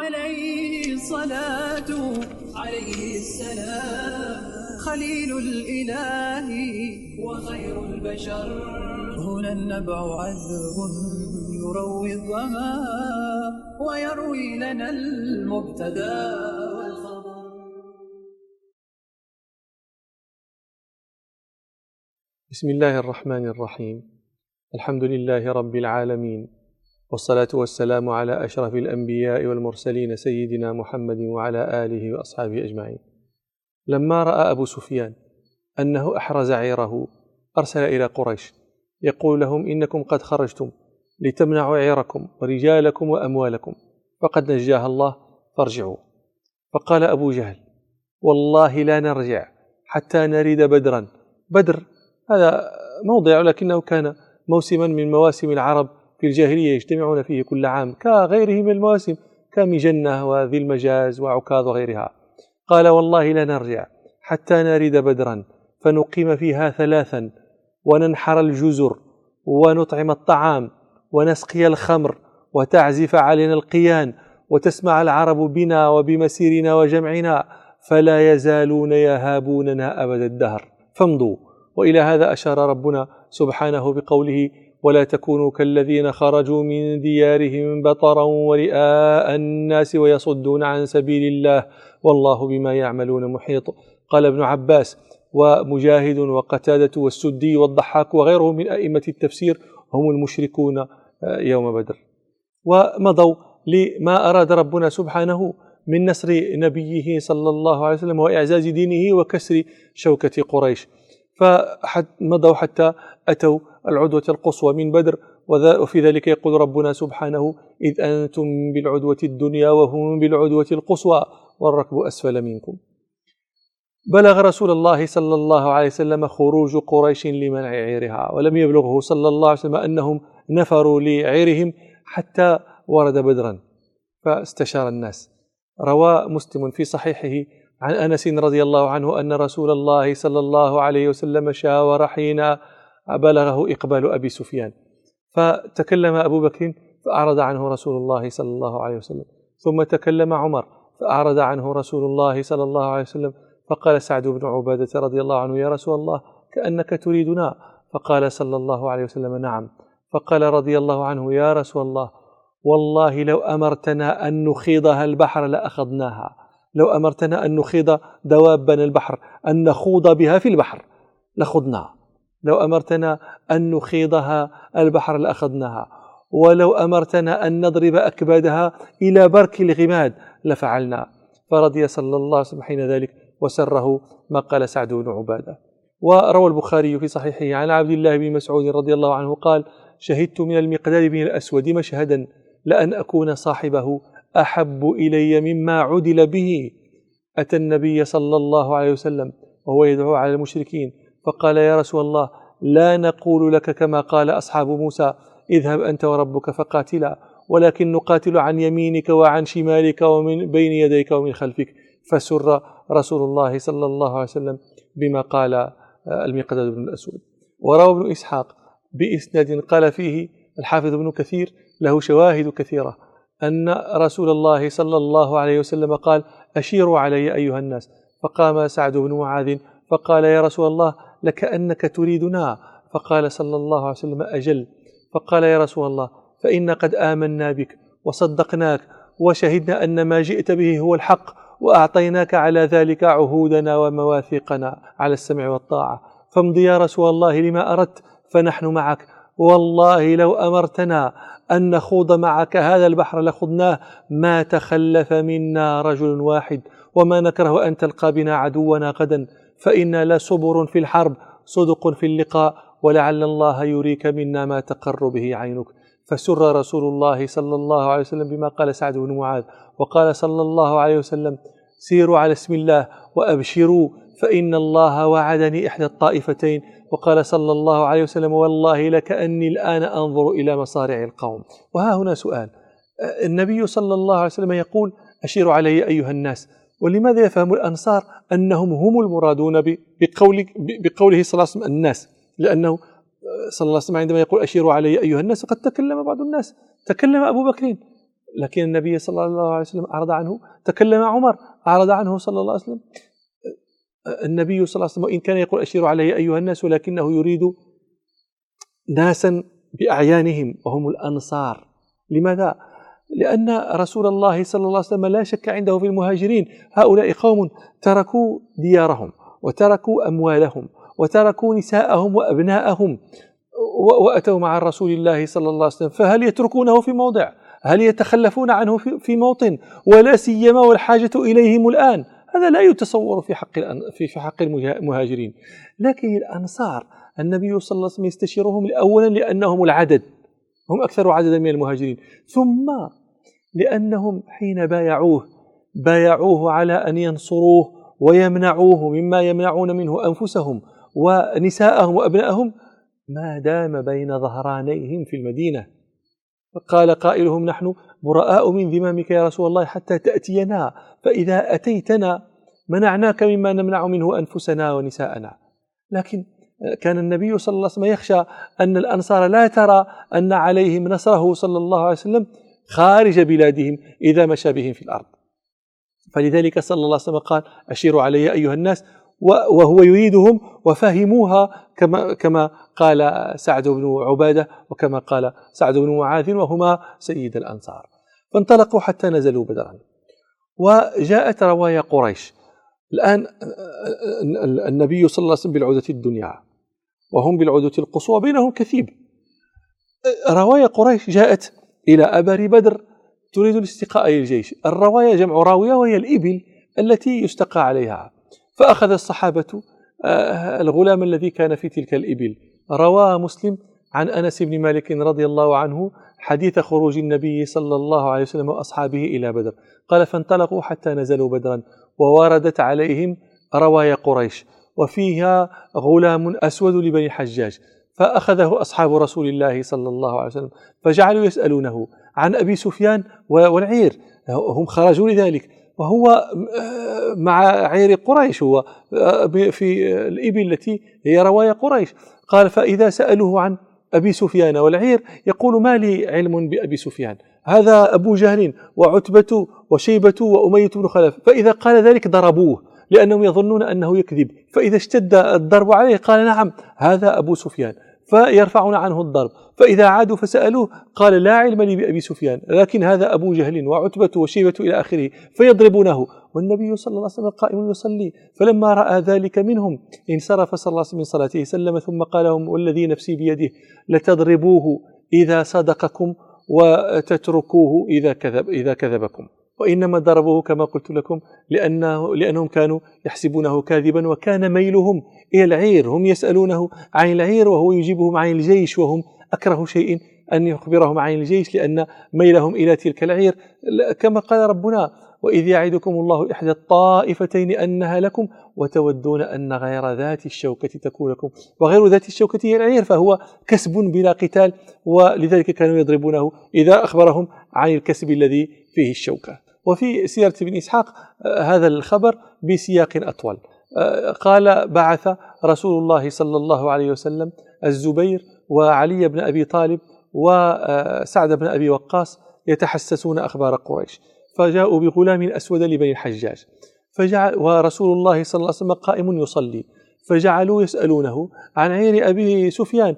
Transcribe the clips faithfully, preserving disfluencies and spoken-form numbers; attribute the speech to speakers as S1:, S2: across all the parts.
S1: عليه الصلاة عليه السلام خليل الإله وخير البشر. هنا النبع عذب يروي الظما ويروي لنا المبتدى والخبر.
S2: بسم الله الرحمن الرحيم. الحمد لله رب العالمين، والصلاة والسلام على أشرف الأنبياء والمرسلين سيدنا محمد وعلى آله وأصحابه أجمعين. لما رأى أبو سفيان أنه أحرز عيره أرسل إلى قريش يقول لهم: إنكم قد خرجتم لتمنعوا عيركم ورجالكم وأموالكم، فقد نجاها الله فارجعوا. فقال أبو جهل: والله لا نرجع حتى نريد بدرا. بدر هذا موضع لكنه كان موسما من مواسم العرب في الجاهلية يجتمعون فيه كل عام كغيره من المواسم كمجنة وذي المجاز وعكاظ وغيرها. قال: والله لا نرجع حتى نريد بدرا فنقيم فيها ثلاثا وننحر الجزر ونطعم الطعام ونسقي الخمر وتعزف علينا القيان وتسمع العرب بنا وبمسيرنا وجمعنا فلا يزالون يهابوننا أبد الدهر فامضوا. وإلى هذا أشار ربنا سبحانه بقوله: ولا تكونوا كالذين خرجوا من ديارهم بطرا ورئاء الناس ويصدون عن سبيل الله والله بما يعملون محيط. قال ابن عباس ومجاهد وقتادة والسدي والضحاك وغيرهم من أئمة التفسير هم المشركون يوم بدر، ومضوا لما أراد ربنا سبحانه من نصر نبيه صلى الله عليه وسلم وإعزاز دينه وكسر شوكة قريش، فمضوا حتى أتوا العدوة القصوى من بدر. وفي ذلك يقول ربنا سبحانه: إذ أنتم بالعدوة الدنيا وهم بالعدوة القصوى والركب أسفل منكم. بلغ رسول الله صلى الله عليه وسلم خروج قريش لمنع عيرها، ولم يبلغه صلى الله عليه وسلم أنهم نفروا لعيرهم حتى ورد بدرا فاستشار الناس. روى مسلم في صحيحه عن أنس رضي الله عنه أن رسول الله صلى الله عليه وسلم شاور حين بلغه إقبال أبي سفيان، فتكلم أبو بكر فأعرض عنه رسول الله صلى الله عليه وسلم، ثم تكلم عمر فأعرض عنه رسول الله صلى الله عليه وسلم، فقال سعد بن عبادة رضي الله عنه: يا رسول الله كأنك تريدنا. فقال صلى الله عليه وسلم: نعم. فقال رضي الله عنه: يا رسول الله والله لو أمرتنا أن نخيضها البحر لأخذناها، لو أمرتنا أن نخيض دوابنا البحر أن نخوض بها في البحر لخضنا، لو أمرتنا أن نخيضها البحر لأخذناها، ولو أمرتنا أن نضرب أكبادها إلى برك الغماد لفعلنا. فرضي صلى الله عليه وسلم حين ذلك وسره ما قال سعد بن عبادة. وروى البخاري في صحيحه عن عبد الله بن مسعود رضي الله عنه قال: شهدت من المقداد بن الأسود مشهدا لأن أكون صاحبه أحب إلي مما عدل به. أتى النبي صلى الله عليه وسلم وهو يدعو على المشركين فقال: يا رسول الله لا نقول لك كما قال أصحاب موسى: اذهب أنت وربك فقاتلا، ولكن نقاتل عن يمينك وعن شمالك ومن بين يديك ومن خلفك. فسر رسول الله صلى الله عليه وسلم بما قال المقداد بن الأسود. وروى ابن إسحاق بإسناد قال فيه الحافظ ابن كثير له شواهد كثيرة أن رسول الله صلى الله عليه وسلم قال: أشيروا علي أيها الناس. فقام سعد بن معاذ فقال: يا رسول الله لكأنك تريدنا. فقال صلى الله عليه وسلم: أجل. فقال: يا رسول الله فإن قد آمنا بك وصدقناك وشهدنا أن ما جئت به هو الحق، وأعطيناك على ذلك عهودنا ومواثيقنا على السمع والطاعة، فامضي يا رسول الله لما أردت فنحن معك، والله لو أمرتنا أن نخوض معك هذا البحر لخضناه ما تخلف منا رجل واحد، وما نكره أن تلقى بنا عدونا غدا، فإنا لصبر في الحرب صدق في اللقاء، ولعل الله يريك منا ما تقر به عينك. فسر رسول الله صلى الله عليه وسلم بما قال سعد بن معاذ، وقال صلى الله عليه وسلم: سيروا على اسم الله وأبشروا فإن الله وعدني إحدى الطائفتين. وقال صلى الله عليه وسلم: والله لكأني الآن أنظر إلى مصارع القوم. وها هنا سؤال: النبي صلى الله عليه وسلم يقول: أشيروا علي أيها الناس، ولماذا يفهم الأنصار أنهم هم المرادون بقول بقوله صلى الله عليه وسلم الناس؟ لأنه صلى الله عليه وسلم عندما يقول أشيروا علي أيها الناس قد تكلم بعض الناس، تكلم أبو بكر لكن النبي صلى الله عليه وسلم أعرض عنه. تكلم عمر أعرض عنه صلى الله عليه وسلم. النبي صلى الله عليه وسلم وإن كان يقول أشيروا علي أيها الناس، ولكنه يريد ناسا بأعيانهم وهم الأنصار. لماذا؟ لأن رسول الله صلى الله عليه وسلم لا شك عنده في المهاجرين هؤلاء قوم تركوا ديارهم وتركوا أموالهم وتركوا نساءهم وأبناءهم وأتوا مع رسول الله صلى الله عليه وسلم، فهل يتركونه في موضع؟ هل يتخلفون عنه في موطن؟ ولا سيما والحاجة إليهم الآن. هذا لا يتصور في حق في حق المهاجرين. لكن الأنصار النبي صلى الله عليه وسلم يستشيرهم أولا لأنهم العدد، هم أكثر عددا من المهاجرين، ثم لأنهم حين بايعوه بايعوه على أن ينصروه ويمنعوه مما يمنعون منه أنفسهم ونساءهم وأبنائهم ما دام بين ظهرانيهم في المدينة. قال قائلهم نحن براء من ذمامك يا رسول الله حتى تأتينا، فإذا أتيتنا منعناك مما نمنع منه أنفسنا ونساءنا. لكن كان النبي صلى الله عليه وسلم يخشى أن الأنصار لا ترى أن عليهم نصره صلى الله عليه وسلم خارج بلادهم إذا مشى بهم في الأرض، فلذلك صلى الله عليه وسلم قال أشيروا علي أيها الناس، وهو يريدهم وفهموها كما كما قال سعد بن عبادة وكما قال سعد بن معاذ وهما سيد الأنصار. فانطلقوا حتى نزلوا بدرا، وجاءت روايا قريش. الآن النبي صلى الله عليه وسلم بالعودة الدنيا وهم بالعودة القصوى بينهم كثيب. روايا قريش جاءت إلى أبار بدر تريد الاستقاء للجيش. الروايا جمع راوية وهي الإبل التي يستقى عليها. فأخذ الصحابة الغلام الذي كان في تلك الإبل. روى مسلم عن أنس بن مالك رضي الله عنه حديث خروج النبي صلى الله عليه وسلم وأصحابه إلى بدر. قال فانطلقوا حتى نزلوا بدرا ووردت عليهم روايا قريش وفيها غلام أسود لبني حجاج، فأخذه أصحاب رسول الله صلى الله عليه وسلم فجعلوا يسألونه عن أبي سفيان والعير. هم خرجوا لذلك وهو مع عير قريش، هو في الإبل التي هي روايا قريش. قال فإذا سألوه عن أبي سفيان والعير يقول ما لي علم بأبي سفيان، هذا أبو جهل وعتبة وشيبة وأمية بن خلف. فإذا قال ذلك ضربوه لأنهم يظنون أنه يكذب، فإذا اشتد الضرب عليه قال نعم هذا أبو سفيان، فيرفعون عنه الضرب. فإذا عادوا فسألوه قال لا علم لي بأبي سفيان، لكن هذا أبو جهل وعتبة وشيبة إلى آخره، فيضربونه والنبي صلى الله عليه وسلم قائم يصلي. فلما رأى ذلك منهم انصرف صلى الله عليه وسلم من صلاته سلم ثم قال لهم والذي نفسي بيده لتضربوه إذا صدقكم وتتركوه إذا كذب إذا كذبكم. وإنما ضربوه كما قلت لكم لأنه لأنهم كانوا يحسبونه كاذبا، وكان ميلهم إلى العير، هم يسألونه عن العير وهو يجيبهم عن الجيش، وهم أكره شيء أن يخبرهم عن الجيش لأن ميلهم إلى تلك العير. كما قال ربنا وإذ يعدكم الله إحدى الطائفتين أنها لكم وتودون أن غير ذات الشوكة تكون لكم، وغير ذات الشوكة هي العير، فهو كسب بلا قتال، ولذلك كانوا يضربونه إذا أخبرهم عن الكسب الذي فيه الشوكة. وفي سيرة ابن إسحاق هذا الخبر بسياق أطول. قال بعث رسول الله صلى الله عليه وسلم الزبير وعلي بن أبي طالب وسعد بن أبي وقاص يتحسسون أخبار قريش، فجاءوا بغلام أسود لبني الحجاج، فجعل ورسول الله صلى الله عليه وسلم قائم يصلي، فجعلوا يسألونه عن عير أبي سفيان،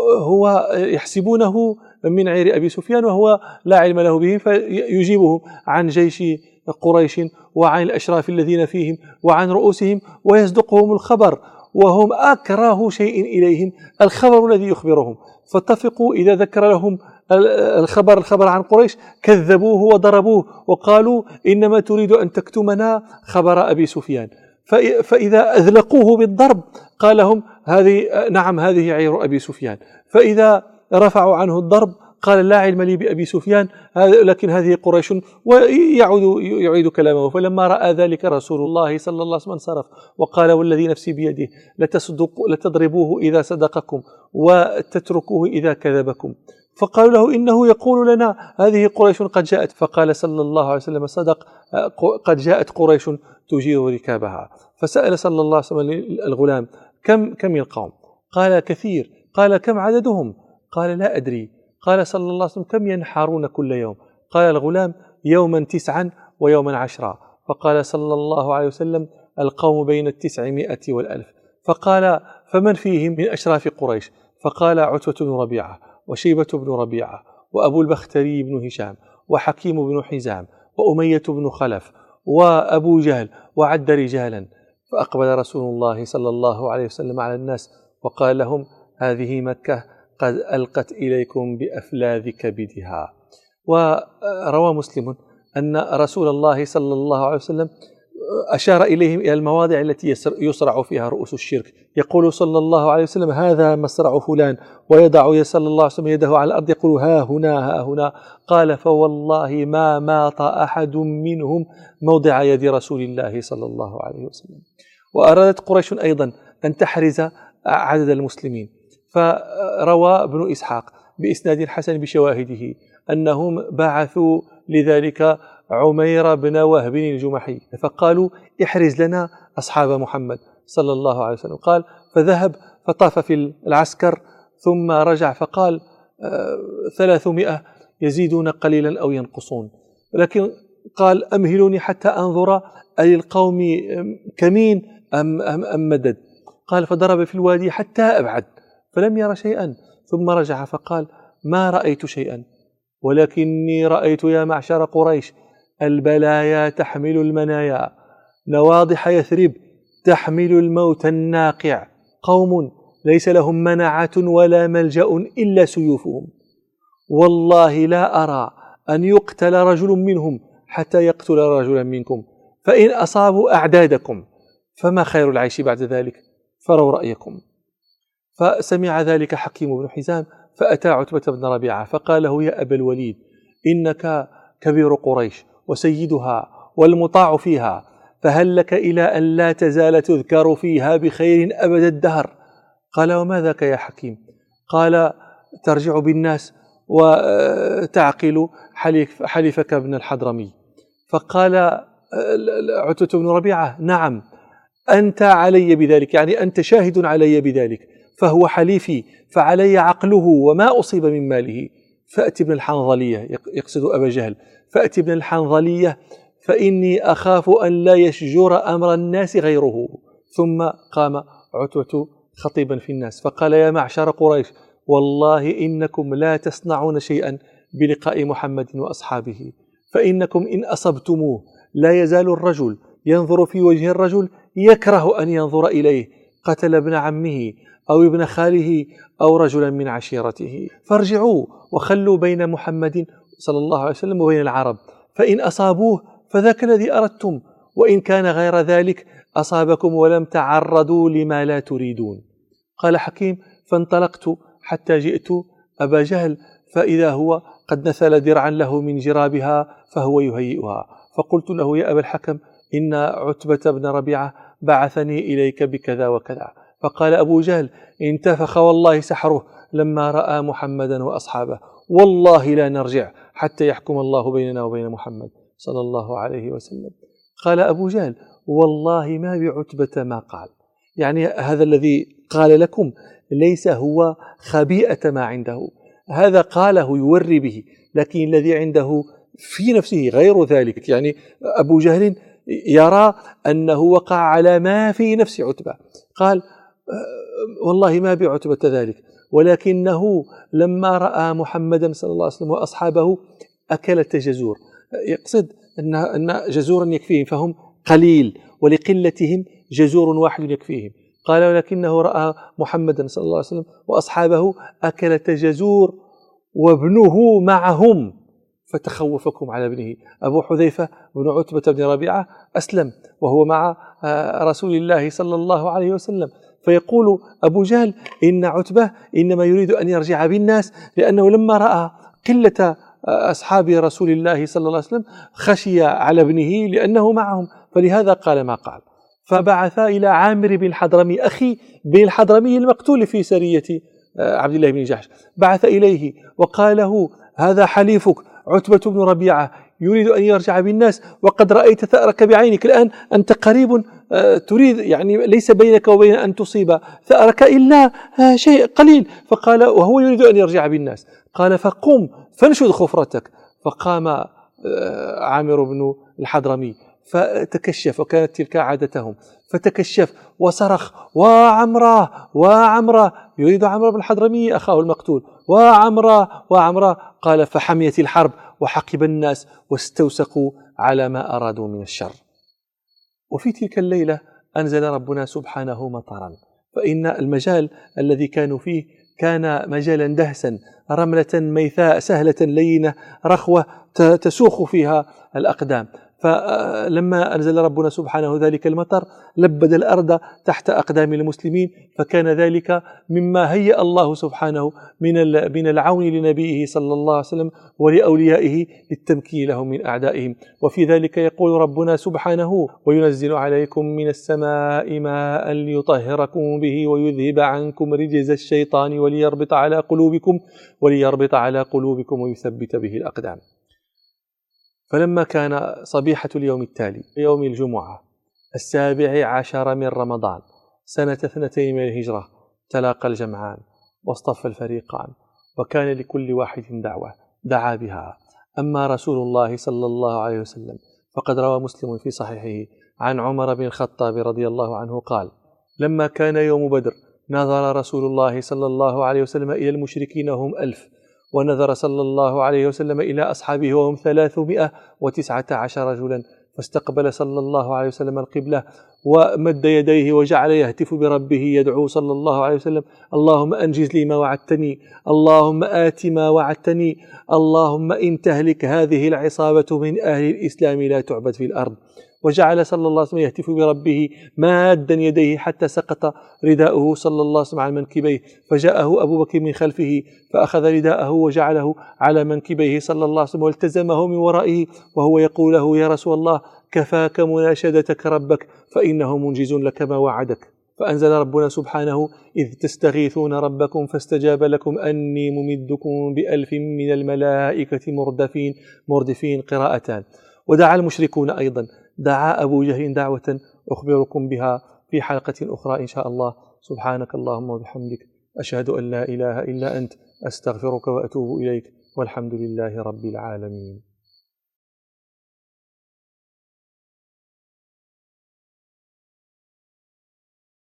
S2: هو يحسبونه من عير أبي سفيان وهو لا علم له به، فيجيبهم عن جيش قريش وعن الأشراف الذين فيهم وعن رؤوسهم ويصدقهم الخبر، وهم أكره شيء إليهم الخبر الذي يخبرهم. فاتفقوا إذا ذكر لهم الخبر الخبر عن قريش كذبوه وضربوه وقالوا إنما تريد أن تكتمنا خبر أبي سفيان. فإذا أذلقوه بالضرب قال لهم هذه نعم هذه عير أبي سفيان، فإذا رفعوا عنه الضرب قال لا علم لي بأبي سفيان لكن هذه قريش، ويعود يعيد كلامه. فلما رأى ذلك رسول الله صلى الله عليه وسلم انصرف وقال والذي نفسي بيده لتصدق لتضربوه إذا صدقكم وتتركوه إذا كذبكم. فقالوا له إنه يقول لنا هذه قريش قد جاءت، فقال صلى الله عليه وسلم صدق قد جاءت قريش تجير ركابها. فسأل صلى الله عليه وسلم الغلام كم كم القوم؟ قال كثير. قال كم عددهم؟ قال لا أدري. قال صلى الله عليه وسلم كم ينحرون كل يوم؟ قال الغلام: يوما تسعا ويوما عشرا. فقال صلى الله عليه وسلم: القوم بين التسعمائة والألف. فقال: فمن فيهم من أشراف قريش؟ فقال: عتبة بن ربيعة، وشيبة بن ربيعة، وأبو البختري بن هشام، وحكيم بن حزام، وأمية بن خلف، وأبو جهل، وعد رجالا. فأقبل رسول الله صلى الله عليه وسلم على الناس وقال لهم: هذه مكة قد ألقت إليكم بأفلاذ كبدها. وروى مسلم أن رسول الله صلى الله عليه وسلم أشار إليهم إلى المواضع التي يصرع فيها رؤوس الشرك، يقول صلى الله عليه وسلم: هذا مصرع فلان، ويضع صلى الله عليه وسلم يده على الأرض يقول: ها هنا ها هنا. قال: فوالله ما مات أحد منهم موضع يد رسول الله صلى الله عليه وسلم. وأرادت قريش أيضا أن تحرز عدد المسلمين، فروى ابن إسحاق بإسناد حسن بشواهده أنهم بعثوا لذلك عمير بن وهب الجمحي، فقالوا: احرز لنا أصحاب محمد صلى الله عليه وسلم. قال: فذهب فطاف في العسكر ثم رجع فقال: ثلاثمائة يزيدون قليلا أو ينقصون، لكن قال: أمهلوني حتى أنظر أللقوم كمين أم, أم, أم مدد. قال: فضرب في الوادي حتى أبعد فلم ير شيئا، ثم رجع فقال: ما رأيت شيئا، ولكني رأيت يا معشر قريش البلايا تحمل المنايا، نواضح يثرب تحمل الموت الناقع، قوم ليس لهم منعة ولا ملجأ إلا سيوفهم، والله لا أرى أن يقتل رجل منهم حتى يقتل رجلا منكم، فإن أصابوا أعدادكم فما خير العيش بعد ذلك، فروا رأيكم. فسمع ذلك حكيم بن حزام فأتى عتبة بن ربيعة فقال له: يا أبا الوليد، إنك كبير قريش وسيدها والمطاع فيها، فهل لك إلى أن لا تزال تذكر فيها بخير أبد الدهر؟ قال: وما ذاك يا حكيم؟ قال: ترجع بالناس وتعقل حليف حليفك ابن الحضرمي. فقال عتبة بن ربيعة: نعم، أنت علي بذلك، يعني أنت شاهد علي بذلك، فهو حليفي فعلي عقله وما أصيب من ماله. فأتي ابن الحنظلية، يقصد أبا جهل، فأتي ابن الحنظلية فإني أخاف أن لا يشجر أمر الناس غيره. ثم قام عتبة خطيبا في الناس فقال: يا معشر قريش، والله إنكم لا تصنعون شيئا بلقاء محمد وأصحابه، فإنكم إن أصبتموه لا يزال الرجل ينظر في وجه الرجل يكره أن ينظر إليه، قتل ابن عمه أو ابن خاله أو رجلا من عشيرته، فارجعوا وخلوا بين محمد صلى الله عليه وسلم وبين العرب، فإن أصابوه فذاك الذي أردتم، وإن كان غير ذلك أصابكم ولم تعرضوا لما لا تريدون. قال حكيم: فانطلقت حتى جئت أبا جهل فإذا هو قد نثل درعا له من جرابها فهو يهيئها، فقلت له: يا أبا الحكم، إن عتبة بن ربيعة بعثني إليك بكذا وكذا. فقال أبو جهل: انتفخ والله سحره لما رأى محمدا وأصحابه، والله لا نرجع حتى يحكم الله بيننا وبين محمد صلى الله عليه وسلم. قال أبو جهل: والله ما بعتبة ما قال، يعني هذا الذي قال لكم ليس هو خبيئة ما عنده، هذا قاله يوري به، لكن الذي عنده في نفسه غير ذلك. يعني أبو جهل يرى أنه وقع على ما في نفس عتبة. قال: والله ما بعتبة ذلك، ولكنه لما رأى محمدا صلى الله عليه وسلم وأصحابه أكل التجزور، يقصد أن أن جزورا يكفيهم، فهم قليل ولقلتهم جزور واحد يكفيهم. قال: ولكنه رأى محمدا صلى الله عليه وسلم وأصحابه أكل التجزور وابنه معهم فتخوفكم على ابنه. أبو حذيفة بن عتبة بن ربيعة أسلم وهو مع رسول الله صلى الله عليه وسلم، فيقول أبو جهل: إن عتبة إنما يريد أن يرجع بالناس، لأنه لما رأى قلة أصحاب رسول الله صلى الله عليه وسلم خشي على ابنه لأنه معهم، فلهذا قال ما قال. فبعث إلى عامر بن الحضرمي أخي بن الحضرمي المقتول في سرية عبد الله بن جحش، بعث إليه وقال له: هذا حليفك عتبة بن ربيعة يريد أن يرجع بالناس، وقد رأيت ثأرك بعينك، الآن أنت قريب تريد، يعني ليس بينك وبين أن تصيب ثأرك إلا شيء قليل. فقال: وهو يريد أن يرجع بالناس. قال: فقم فانشد خفرتك فقام عامر بن الحضرمي فتكشف، وكانت تلك عادتهم، فتكشف وصرخ: وعمرة وعمرة، يريد عمرو بن الحضرمي أخاه المقتول، وعمرة وعمرة. قال: فحميت الحرب وحقب الناس واستوسقوا على ما أرادوا من الشر. وفي تلك الليلة أنزل ربنا سبحانه مطرا، فإن المجال الذي كانوا فيه كان مجالا دهسا، رملة ميثاء سهلة لينة رخوة تسوخ فيها الأقدام. فلما أنزل ربنا سبحانه ذلك المطر لبد الأرض تحت أقدام المسلمين، فكان ذلك مما هيأ الله سبحانه من العون لنبيه صلى الله عليه وسلم ولأوليائه للتمكين لهم من أعدائهم. وفي ذلك يقول ربنا سبحانه: وينزل عليكم من السماء ماء ليطهركم به ويذهب عنكم رجز الشيطان وليربط على قلوبكم وليربط على قلوبكم ويثبت به الأقدام. فلما كان صبيحة اليوم التالي يوم الجمعة السابع عشر من رمضان سنة اثنتين من الهجرة، تلاقى الجمعان واصطف الفريقان، وكان لكل واحد دعوة دعا بها. أما رسول الله صلى الله عليه وسلم فقد روى مسلم في صحيحه عن عمر بن الخطاب رضي الله عنه قال: لما كان يوم بدر نظر رسول الله صلى الله عليه وسلم إلى المشركين وهم ألف، ونظر صلى الله عليه وسلم إلى أصحابه وهم ثلاثمائة وتسعة عشر رجلا، فاستقبل صلى الله عليه وسلم القبلة ومد يديه وجعل يهتف بربه يدعو صلى الله عليه وسلم: اللهم أنجز لي ما وعدتني، اللهم آت ما وعدتني، اللهم إن تهلك هذه العصابة من أهل الإسلام لا تعبد في الأرض. وجعل صلى الله عليه وسلم يهتف بربه مادا يديه حتى سقط رداؤه صلى الله عليه وسلم على منكبيه، فجاءه أبو بكر من خلفه فأخذ رداءه وجعله على منكبيه صلى الله عليه وسلم والتزمه من ورائه وهو يقول له: يا رسول الله كفاك مناشدتك ربك فإنه منجز لك ما وعدك. فأنزل ربنا سبحانه: إذ تستغيثون ربكم فاستجاب لكم أني ممدكم بألف من الملائكة مردفين مردفين قراءتان. ودعا المشركون أيضا، دعا أبو جهل دعوة أخبركم بها في حلقة أخرى إن شاء الله. سبحانك اللهم وبحمدك، أشهد أن لا إله إلا أنت، أستغفرك وأتوب إليك، والحمد لله رب العالمين.